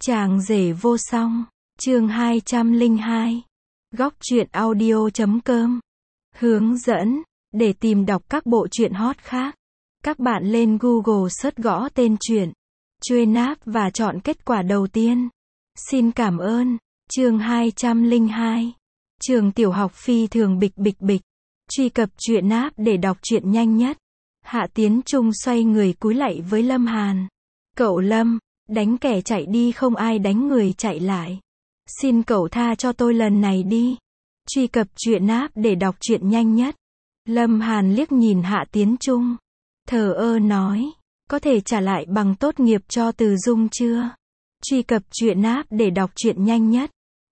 Chàng rể vô song, chương 202. Góc truyện audio.com. Hướng dẫn, để tìm đọc các bộ truyện hot khác. Các bạn lên Google search gõ tên truyện, Chuên app và chọn kết quả đầu tiên. Xin cảm ơn. Chương 202. Trường tiểu học phi thường bịch bịch bịch. Truy cập truyện app để đọc truyện nhanh nhất. Hạ Tiến Trung xoay người cúi lạy với Lâm Hàn. Cậu Lâm, đánh kẻ chạy đi không ai đánh người chạy lại. Xin cậu tha cho tôi lần này đi. Truy cập truyện app để đọc truyện nhanh nhất. Lâm Hàn liếc nhìn Hạ Tiến Trung, thờ ơ nói, có thể trả lại bằng tốt nghiệp cho Từ Dung chưa? Truy cập truyện app để đọc truyện nhanh nhất.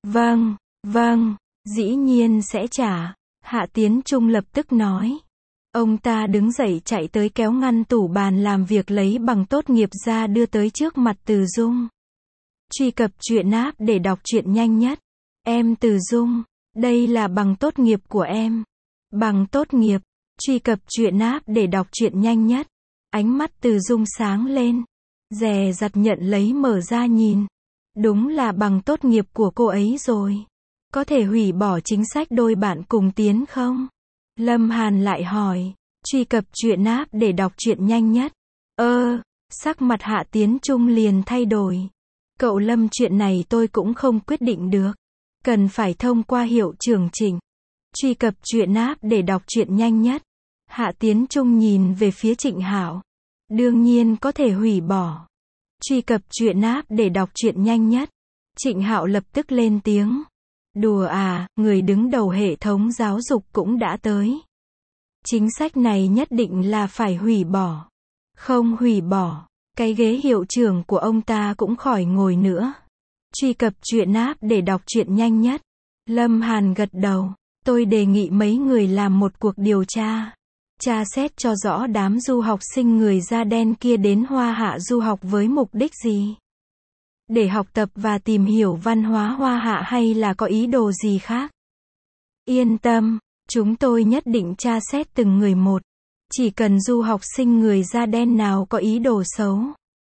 Vâng, dĩ nhiên sẽ trả. Hạ Tiến Trung lập tức nói. Ông ta đứng dậy chạy tới kéo ngăn tủ bàn làm việc lấy bằng tốt nghiệp ra đưa tới trước mặt Từ Dung. Truy cập truyện app để đọc truyện nhanh nhất. Em Từ Dung, đây là bằng tốt nghiệp của em. Bằng tốt nghiệp. Truy cập truyện app để đọc truyện nhanh nhất. Ánh mắt Từ Dung sáng lên, dè dặt nhận lấy mở ra nhìn. Đúng là bằng tốt nghiệp của cô ấy rồi. Có thể hủy bỏ chính sách đôi bạn cùng tiến không? Lâm Hàn lại hỏi. Truy cập truyện app để đọc truyện nhanh nhất. Sắc mặt Hạ Tiến Trung liền thay đổi. Cậu Lâm, chuyện này tôi cũng không quyết định được. Cần phải thông qua hiệu trưởng Trịnh. Truy cập truyện app để đọc truyện nhanh nhất. Hạ Tiến Trung nhìn về phía Trịnh Hạo. Đương nhiên có thể hủy bỏ. Truy cập truyện app để đọc truyện nhanh nhất. Trịnh Hạo lập tức lên tiếng. Đùa à, người đứng đầu hệ thống giáo dục cũng đã tới. Chính sách này nhất định là phải hủy bỏ. Không hủy bỏ, cái ghế hiệu trưởng của ông ta cũng khỏi ngồi nữa. Truy cập truyện app để đọc truyện nhanh nhất. Lâm Hàn gật đầu. Tôi đề nghị mấy người làm một cuộc điều tra. Tra xét cho rõ đám du học sinh người da đen kia đến Hoa Hạ du học với mục đích gì? Để học tập và tìm hiểu văn hóa Hoa Hạ hay là có ý đồ gì khác? Yên tâm, chúng tôi nhất định tra xét từng người một. Chỉ cần du học sinh người da đen nào có ý đồ xấu,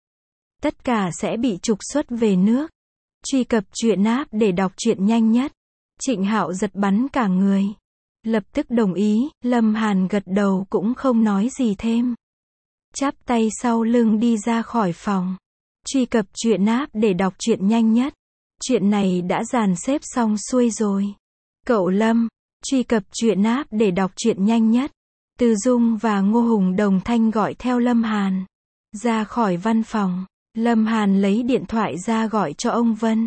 tất cả sẽ bị trục xuất về nước. Truy cập truyện app để đọc truyện nhanh nhất. Trịnh Hạo giật bắn cả người. Lập tức đồng ý. Lâm Hàn gật đầu cũng không nói gì thêm. Chắp tay sau lưng đi ra khỏi phòng. Truy cập truyện app để đọc truyện nhanh nhất. Chuyện này đã dàn xếp xong xuôi rồi. Cậu Lâm, truy cập truyện app để đọc truyện nhanh nhất. Từ Dung và Ngô Hùng đồng thanh gọi theo Lâm Hàn. Ra khỏi văn phòng, Lâm Hàn lấy điện thoại ra gọi cho ông Vân.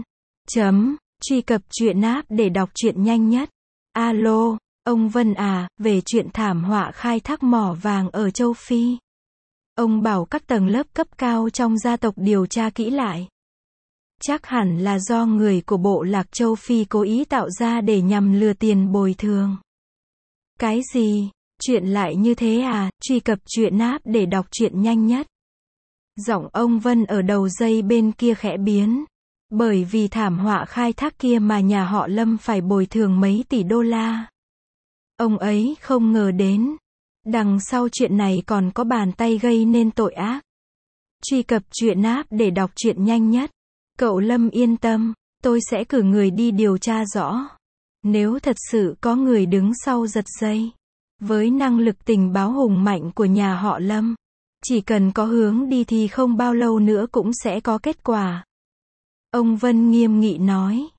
Truy cập truyện app để đọc truyện nhanh nhất. Alo, ông Vân à, về chuyện thảm họa khai thác mỏ vàng ở châu Phi. Ông bảo các tầng lớp cấp cao trong gia tộc điều tra kỹ lại. Chắc hẳn là do người của bộ lạc châu Phi cố ý tạo ra để nhằm lừa tiền bồi thường. Cái gì? Chuyện lại như thế à? Truy cập truyện app để đọc truyện nhanh nhất. Giọng ông Vân ở đầu dây bên kia khẽ biến. Bởi vì thảm họa khai thác kia mà nhà họ Lâm phải bồi thường mấy tỷ đô la. Ông ấy không ngờ đến. Đằng sau chuyện này còn có bàn tay gây nên tội ác. Truy cập truyện app để đọc truyện nhanh nhất. Cậu Lâm yên tâm, tôi sẽ cử người đi điều tra rõ. Nếu thật sự có người đứng sau giật dây, với năng lực tình báo hùng mạnh của nhà họ Lâm, chỉ cần có hướng đi thì không bao lâu nữa cũng sẽ có kết quả. Ông Vân nghiêm nghị nói.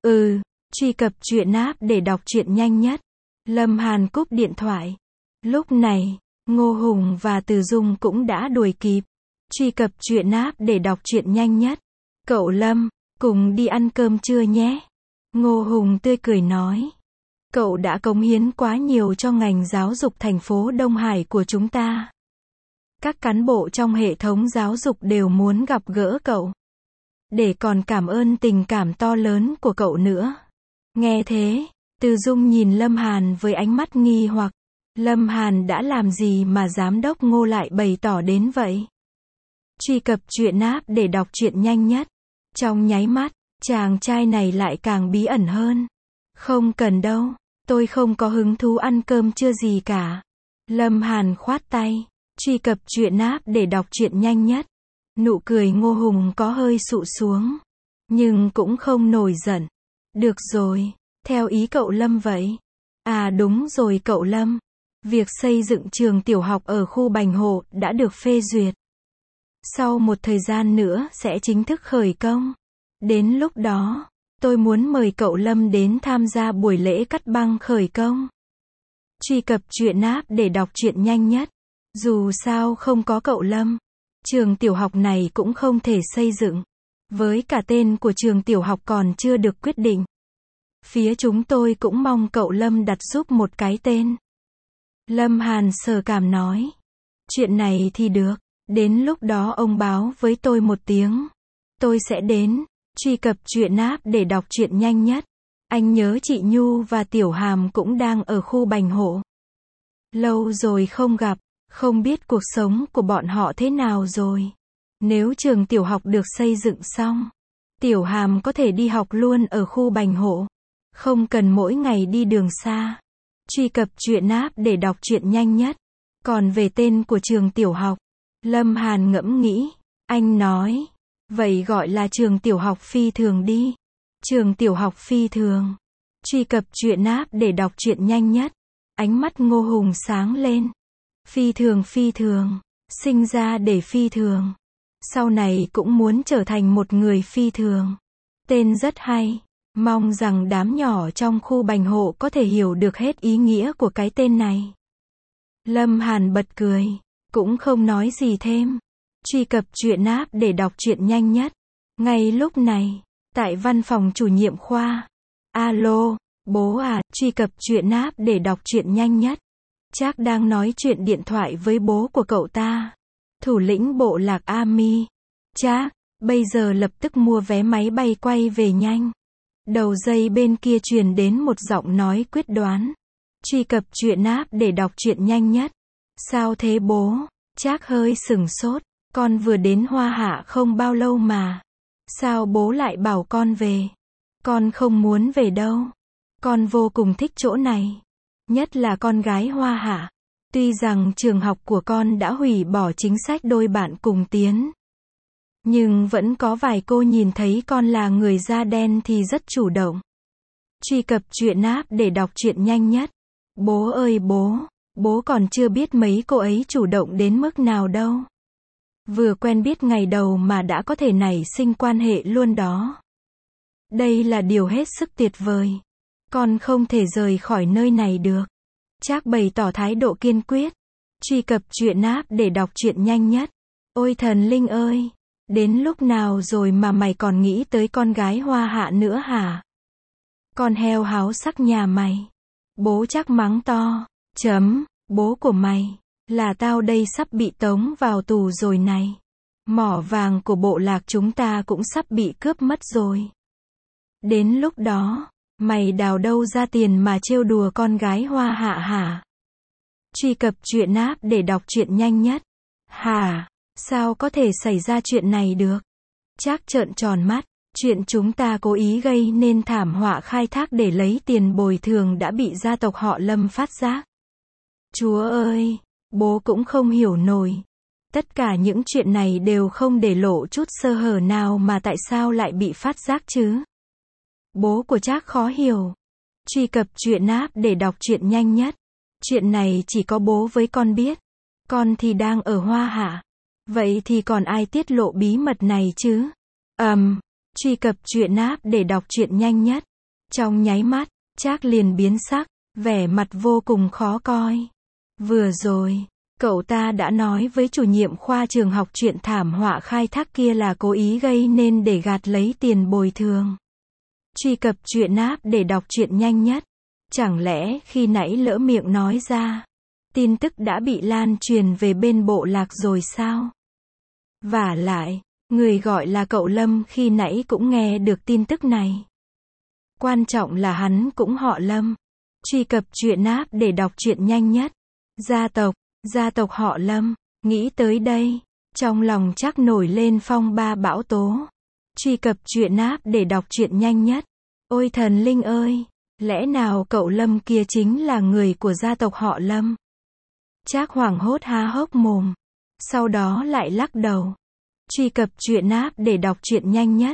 Truy cập truyện app để đọc truyện nhanh nhất. Lâm Hàn cúp điện thoại. Lúc này, Ngô Hùng và Từ Dung cũng đã đuổi kịp. Truy cập truyện app để đọc truyện nhanh nhất. Cậu Lâm, cùng đi ăn cơm trưa nhé. Ngô Hùng tươi cười nói. Cậu đã cống hiến quá nhiều cho ngành giáo dục thành phố Đông Hải của chúng ta. Các cán bộ trong hệ thống giáo dục đều muốn gặp gỡ cậu. Để còn cảm ơn tình cảm to lớn của cậu nữa. Nghe thế, Từ Dung nhìn Lâm Hàn với ánh mắt nghi hoặc. Lâm Hàn đã làm gì mà giám đốc Ngô lại bày tỏ đến vậy? Truy cập truyện app để đọc truyện nhanh nhất. Trong nháy mắt, chàng trai này lại càng bí ẩn hơn. Không cần đâu, tôi không có hứng thú ăn cơm trưa gì cả. Lâm Hàn khoát tay. Truy cập truyện app để đọc truyện nhanh nhất. Nụ cười Ngô Hùng có hơi sụ xuống. Nhưng cũng không nổi giận. Được rồi, theo ý cậu Lâm vậy. À đúng rồi cậu Lâm. Việc xây dựng trường tiểu học ở khu Bành Hộ đã được phê duyệt. Sau một thời gian nữa sẽ chính thức khởi công. Đến lúc đó, tôi muốn mời cậu Lâm đến tham gia buổi lễ cắt băng khởi công. Truy cập truyện app để đọc truyện nhanh nhất. Dù sao không có cậu Lâm, trường tiểu học này cũng không thể xây dựng. Với cả tên của trường tiểu học còn chưa được quyết định. Phía chúng tôi cũng mong cậu Lâm đặt giúp một cái tên. Lâm Hàn sờ cảm nói. Chuyện này thì được. Đến lúc đó ông báo với tôi một tiếng. Tôi sẽ đến. Truy cập truyện app để đọc truyện nhanh nhất. Anh nhớ chị Nhu và Tiểu Hàm cũng đang ở khu Bành Hộ. Lâu rồi không gặp, không biết cuộc sống của bọn họ thế nào rồi. Nếu trường tiểu học được xây dựng xong, Tiểu Hàm có thể đi học luôn ở khu Bành Hộ. Không cần mỗi ngày đi đường xa. Truy cập truyện app để đọc truyện nhanh nhất. Còn về tên của trường tiểu học, Lâm Hàn ngẫm nghĩ. Anh nói, vậy gọi là trường tiểu học phi thường đi. Trường tiểu học phi thường. Truy cập truyện app để đọc truyện nhanh nhất. Ánh mắt Ngô Hùng sáng lên. Phi thường, sinh ra để phi thường. Sau này cũng muốn trở thành một người phi thường. Tên rất hay. Mong rằng đám nhỏ trong khu Bành Hộ có thể hiểu được hết ý nghĩa của cái tên này. Lâm Hàn bật cười, cũng không nói gì thêm. Truy cập truyện app để đọc truyện nhanh nhất. Ngay lúc này, tại văn phòng chủ nhiệm khoa. Alo, bố à, truy cập truyện app để đọc truyện nhanh nhất. Trác đang nói chuyện điện thoại với bố của cậu ta. Thủ lĩnh bộ lạc Ami. Trác, bây giờ lập tức mua vé máy bay quay về nhanh. Đầu dây bên kia truyền đến một giọng nói quyết đoán. Truy cập truyện app để đọc truyện nhanh nhất. Sao thế bố? Trác hơi sửng sốt. Con vừa đến Hoa Hạ không bao lâu mà. Sao bố lại bảo con về? Con không muốn về đâu. Con vô cùng thích chỗ này. Nhất là con gái Hoa Hạ. Tuy rằng trường học của con đã hủy bỏ chính sách đôi bạn cùng tiến. Nhưng vẫn có vài cô nhìn thấy con là người da đen thì rất chủ động. Truy cập truyện app để đọc truyện nhanh nhất. Bố ơi bố còn chưa biết mấy cô ấy chủ động đến mức nào đâu. Vừa quen biết ngày đầu mà đã có thể nảy sinh quan hệ luôn đó. Đây là điều hết sức tuyệt vời. Con không thể rời khỏi nơi này được. Trác bày tỏ thái độ kiên quyết. Truy cập truyện app để đọc truyện nhanh nhất. Ôi thần linh ơi! Đến lúc nào rồi mà mày còn nghĩ tới con gái Hoa Hạ nữa hả? Con heo háo sắc nhà mày. Bố Trác mắng to. Bố của mày. Là tao đây sắp bị tống vào tù rồi này. Mỏ vàng của bộ lạc chúng ta cũng sắp bị cướp mất rồi. Đến lúc đó, mày đào đâu ra tiền mà trêu đùa con gái Hoa Hạ hả? Truy cập truyện app để đọc truyện nhanh nhất. Hả? Sao có thể xảy ra chuyện này được? Trác trợn tròn mắt. Chuyện chúng ta cố ý gây nên thảm họa khai thác để lấy tiền bồi thường đã bị gia tộc họ Lâm phát giác. Chúa ơi! Bố cũng không hiểu nổi. Tất cả những chuyện này đều không để lộ chút sơ hở nào mà tại sao lại bị phát giác chứ? Bố của Trác khó hiểu. Truy cập truyện app để đọc truyện nhanh nhất. Chuyện này chỉ có bố với con biết. Con thì đang ở Hoa Hạ. Vậy thì còn ai tiết lộ bí mật này chứ? Truy cập truyện app để đọc truyện nhanh nhất. Trong nháy mắt, Trác liền biến sắc, vẻ mặt vô cùng khó coi. Vừa rồi, cậu ta đã nói với chủ nhiệm khoa trường học chuyện thảm họa khai thác kia là cố ý gây nên để gạt lấy tiền bồi thường. Truy cập truyện app để đọc truyện nhanh nhất. Chẳng lẽ khi nãy lỡ miệng nói ra, tin tức đã bị lan truyền về bên bộ lạc rồi sao? Vả lại, người gọi là cậu Lâm khi nãy cũng nghe được tin tức này. Quan trọng là hắn cũng họ Lâm. Truy cập truyện app để đọc truyện nhanh nhất. Gia tộc họ Lâm. Nghĩ tới đây, trong lòng Trác nổi lên phong ba bão tố. Truy cập truyện app để đọc truyện nhanh nhất. Ôi thần linh ơi! Lẽ nào cậu Lâm kia chính là người của gia tộc họ Lâm? Trác hoảng hốt há hốc mồm. Sau đó lại lắc đầu. Truy cập truyện app để đọc truyện nhanh nhất.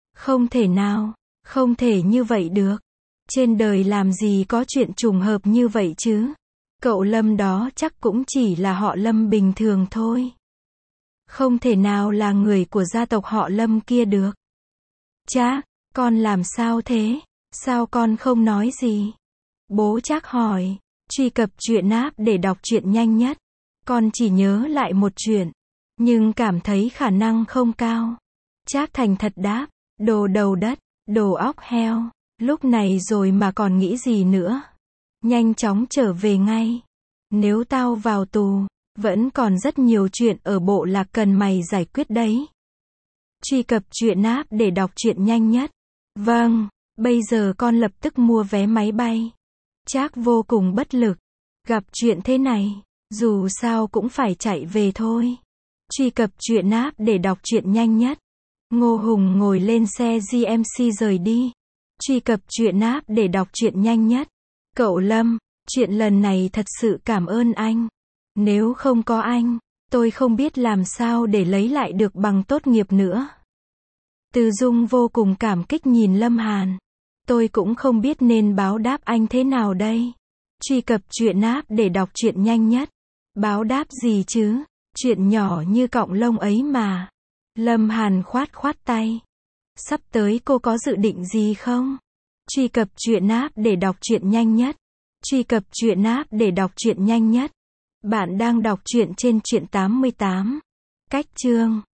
Không thể nào, không thể như vậy được. Trên đời làm gì có chuyện trùng hợp như vậy chứ? Cậu Lâm đó chắc cũng chỉ là họ Lâm bình thường thôi. Không thể nào là người của gia tộc họ Lâm kia được. Trác, con làm sao thế? Sao con không nói gì? Bố Trác hỏi. Truy cập truyện app để đọc truyện nhanh nhất. Con chỉ nhớ lại một chuyện, nhưng cảm thấy khả năng không cao. Trác thành thật đáp. Đồ đầu đất, đồ óc heo. Lúc này rồi mà còn nghĩ gì nữa? Nhanh chóng trở về ngay. Nếu tao vào tù, vẫn còn rất nhiều chuyện ở bộ lạc cần mày giải quyết đấy. Truy cập truyện app để đọc truyện nhanh nhất. Vâng, bây giờ con lập tức mua vé máy bay. Trác vô cùng bất lực. Gặp chuyện thế này, dù sao cũng phải chạy về thôi. Truy cập truyện app để đọc truyện nhanh nhất. Ngô Hùng ngồi lên xe GMC rời đi. Truy cập truyện app để đọc truyện nhanh nhất. Cậu Lâm, chuyện lần này thật sự cảm ơn anh. Nếu không có anh, tôi không biết làm sao để lấy lại được bằng tốt nghiệp nữa. Từ Dung vô cùng cảm kích nhìn Lâm Hàn. Tôi cũng không biết nên báo đáp anh thế nào đây. Truy cập truyện app để đọc truyện nhanh nhất. Báo đáp gì chứ? Chuyện nhỏ như cọng lông ấy mà. Lâm Hàn khoát khoát tay. Sắp tới cô có dự định gì không? Truy cập truyện app để đọc truyện nhanh nhất. Truy cập truyện app để đọc truyện nhanh nhất. Bạn đang đọc truyện trên truyện 88. Cách chương